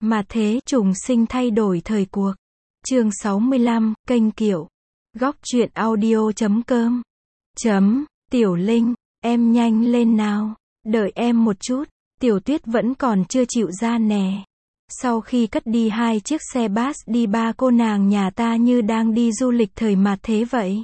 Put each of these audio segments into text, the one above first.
Mà thế trùng sinh thay đổi thời cuộc. Chương 65, kênh Kiệu. Góc truyện audio.com. Tiểu Linh, em nhanh lên nào. Đợi em một chút. Tiểu Tuyết vẫn còn chưa chịu ra nè. Sau khi cất đi 2 chiếc xe bus đi, ba cô nàng nhà ta như đang đi du lịch thời mạt thế vậy.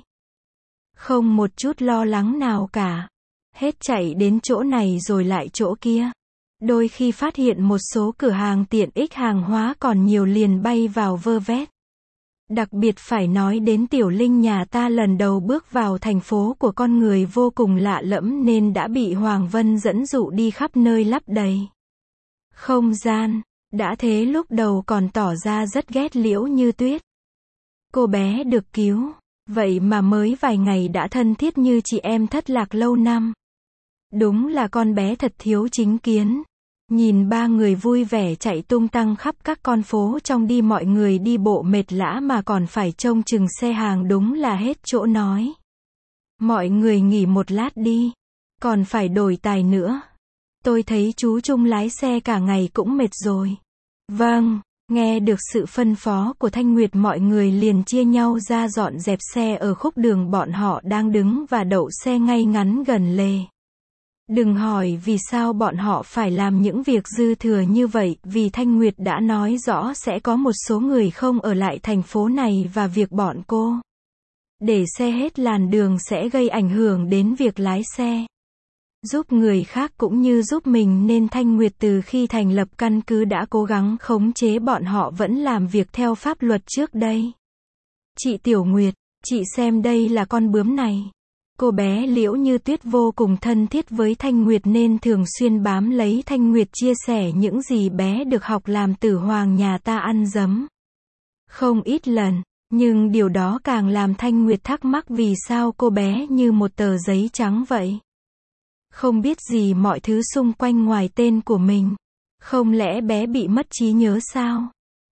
Không một chút lo lắng nào cả. Hết chạy đến chỗ này rồi lại chỗ kia. Đôi khi phát hiện một số cửa hàng tiện ích hàng hóa còn nhiều liền bay vào vơ vét. Đặc biệt phải nói đến Tiểu Linh nhà ta lần đầu bước vào thành phố của con người vô cùng lạ lẫm nên đã bị Hoàng Vân dẫn dụ đi khắp nơi lấp đầy không gian. Đã thế lúc đầu còn tỏ ra rất ghét Liễu Như Tuyết. Cô bé được cứu, vậy mà mới vài ngày đã thân thiết như chị em thất lạc lâu năm. Đúng là con bé thật thiếu chính kiến. Nhìn ba người vui vẻ chạy tung tăng khắp các con phố trong đi, mọi người đi bộ mệt lã mà còn phải trông chừng xe hàng, đúng là hết chỗ nói. Mọi người nghỉ một lát đi, còn phải đổi tài nữa. Tôi thấy chú Trung lái xe cả ngày cũng mệt rồi. Vâng, nghe được sự phân phó của Thanh Nguyệt, mọi người liền chia nhau ra dọn dẹp xe ở khúc đường bọn họ đang đứng và đậu xe ngay ngắn gần lề. Đừng hỏi vì sao bọn họ phải làm những việc dư thừa như vậy, vì Thanh Nguyệt đã nói rõ sẽ có một số người không ở lại thành phố này và việc bọn cô để xe hết làn đường sẽ gây ảnh hưởng đến việc lái xe. Giúp người khác cũng như giúp mình nên Thanh Nguyệt từ khi thành lập căn cứ đã cố gắng khống chế bọn họ vẫn làm việc theo pháp luật trước đây. Chị Tiểu Nguyệt, chị xem đây là con bướm này. Cô bé Liễu Như Tuyết vô cùng thân thiết với Thanh Nguyệt nên thường xuyên bám lấy Thanh Nguyệt chia sẻ những gì bé được học làm Tử Hoàng nhà ta ăn dấm không ít lần. Nhưng điều đó càng làm Thanh Nguyệt thắc mắc vì sao cô bé như một tờ giấy trắng vậy. Không biết gì mọi thứ xung quanh ngoài tên của mình. Không lẽ bé bị mất trí nhớ sao?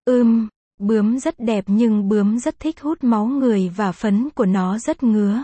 Bướm rất đẹp nhưng bướm rất thích hút máu người và phấn của nó rất ngứa.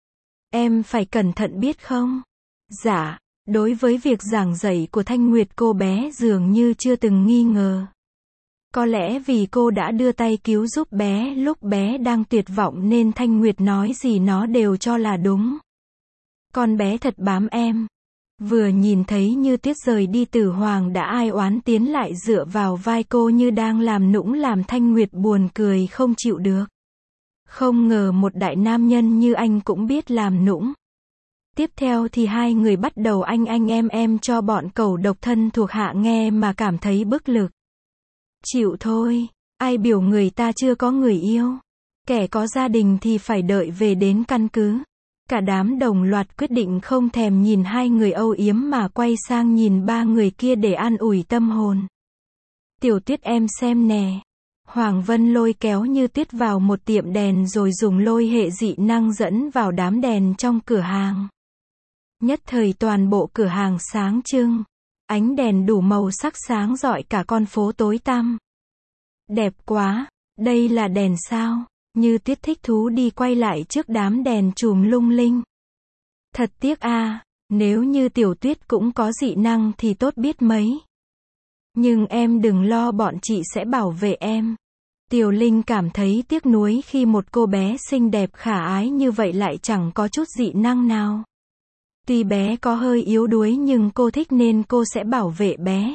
Em phải cẩn thận biết không? Dạ, đối với việc giảng dạy của Thanh Nguyệt cô bé dường như chưa từng nghi ngờ. Có lẽ vì cô đã đưa tay cứu giúp bé lúc bé đang tuyệt vọng nên Thanh Nguyệt nói gì nó đều cho là đúng. Con bé thật bám em. Vừa nhìn thấy Như Tuyết rời đi, Tử Hoàng đã ai oán tiến lại dựa vào vai cô như đang làm nũng, làm Thanh Nguyệt buồn cười không chịu được. Không ngờ một đại nam nhân như anh cũng biết làm nũng. Tiếp theo thì hai người bắt đầu anh em cho bọn cẩu độc thân thuộc hạ nghe mà cảm thấy bức lực. Chịu thôi, ai biểu người ta chưa có người yêu. Kẻ có gia đình thì phải đợi về đến căn cứ. Cả đám đồng loạt quyết định không thèm nhìn hai người âu yếm mà quay sang nhìn ba người kia để an ủi tâm hồn. Tiểu Tuyết em xem nè. Hoàng Vân lôi kéo Như Tuyết vào một tiệm đèn rồi dùng lôi hệ dị năng dẫn vào đám đèn trong cửa hàng. Nhất thời toàn bộ cửa hàng sáng trưng. Ánh đèn đủ màu sắc sáng rọi cả con phố tối tăm. Đẹp quá, đây là đèn sao? Như Tuyết thích thú đi quay lại trước đám đèn chùm lung linh. Thật tiếc a, nếu như Tiểu Tuyết cũng có dị năng thì tốt biết mấy. Nhưng em đừng lo, bọn chị sẽ bảo vệ em. Tiểu Linh cảm thấy tiếc nuối khi một cô bé xinh đẹp khả ái như vậy lại chẳng có chút dị năng nào. Tuy bé có hơi yếu đuối nhưng cô thích nên cô sẽ bảo vệ bé.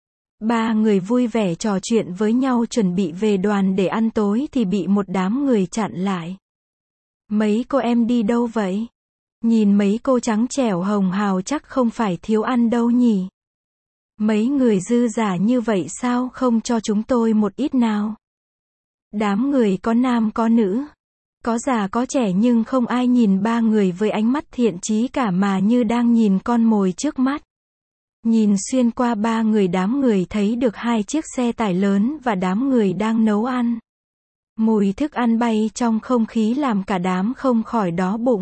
Ba người vui vẻ trò chuyện với nhau chuẩn bị về đoàn để ăn tối thì bị một đám người chặn lại. Mấy cô em đi đâu vậy? Nhìn mấy cô trắng trẻo hồng hào chắc không phải thiếu ăn đâu nhỉ? Mấy người dư giả như vậy sao không cho chúng tôi một ít nào? Đám người có nam có nữ, có già có trẻ nhưng không ai nhìn ba người với ánh mắt thiện chí cả mà như đang nhìn con mồi trước mắt. Nhìn xuyên qua ba người, đám người thấy được 2 chiếc xe tải lớn và đám người đang nấu ăn. Mùi thức ăn bay trong không khí làm cả đám không khỏi đói bụng.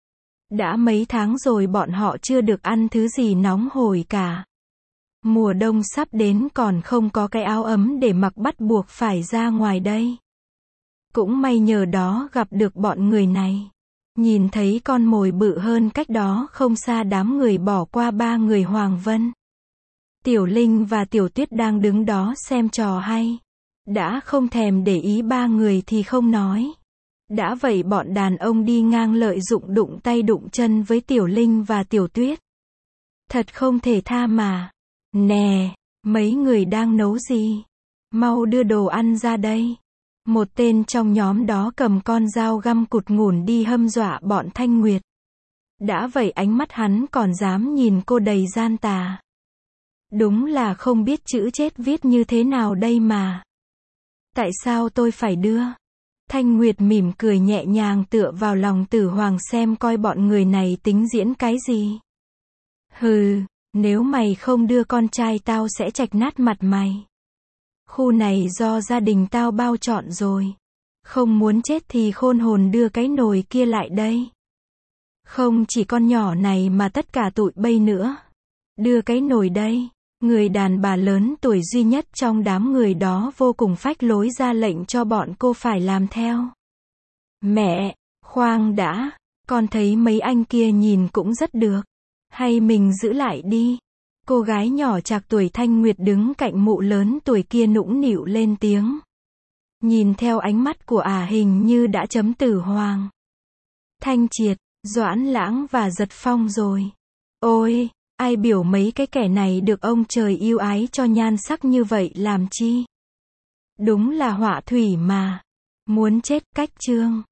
Đã mấy tháng rồi bọn họ chưa được ăn thứ gì nóng hổi cả. Mùa đông sắp đến còn không có cái áo ấm để mặc, bắt buộc phải ra ngoài đây. Cũng may nhờ đó gặp được bọn người này. Nhìn thấy con mồi bự hơn cách đó không xa, đám người bỏ qua ba người Hoàng Vân. Tiểu Linh và Tiểu Tuyết đang đứng đó xem trò hay. Đã không thèm để ý ba người thì không nói. Đã vậy bọn đàn ông đi ngang lợi dụng đụng tay đụng chân với Tiểu Linh và Tiểu Tuyết. Thật không thể tha mà. Nè, mấy người đang nấu gì? Mau đưa đồ ăn ra đây. Một tên trong nhóm đó cầm con dao găm cụt ngủn đi hâm dọa bọn Thanh Nguyệt. Đã vậy ánh mắt hắn còn dám nhìn cô đầy gian tà. Đúng là không biết chữ chết viết như thế nào đây mà. Tại sao tôi phải đưa? Thanh Nguyệt mỉm cười nhẹ nhàng tựa vào lòng Tử Hoàng xem coi bọn người này tính diễn cái gì. Hừ, nếu mày không đưa con trai tao sẽ chạch nát mặt mày. Khu này do gia đình tao bao trọn rồi. Không muốn chết thì khôn hồn đưa cái nồi kia lại đây. Không chỉ con nhỏ này mà tất cả tụi bay nữa. Đưa cái nồi đây. Người đàn bà lớn tuổi duy nhất trong đám người đó vô cùng phách lối ra lệnh cho bọn cô phải làm theo. Mẹ, khoan đã, con thấy mấy anh kia nhìn cũng rất được. Hay mình giữ lại đi. Cô gái nhỏ trạc tuổi Thanh Nguyệt đứng cạnh mụ lớn tuổi kia nũng nịu lên tiếng. Nhìn theo ánh mắt của ả hình như đã chấm Tử Hoàng, Thanh Triệt, Doãn Lãng và Giật Phong rồi. Ôi, ai biểu mấy cái kẻ này được ông trời yêu ái cho nhan sắc như vậy làm chi? Đúng là họa thủy mà. Muốn chết cách chương.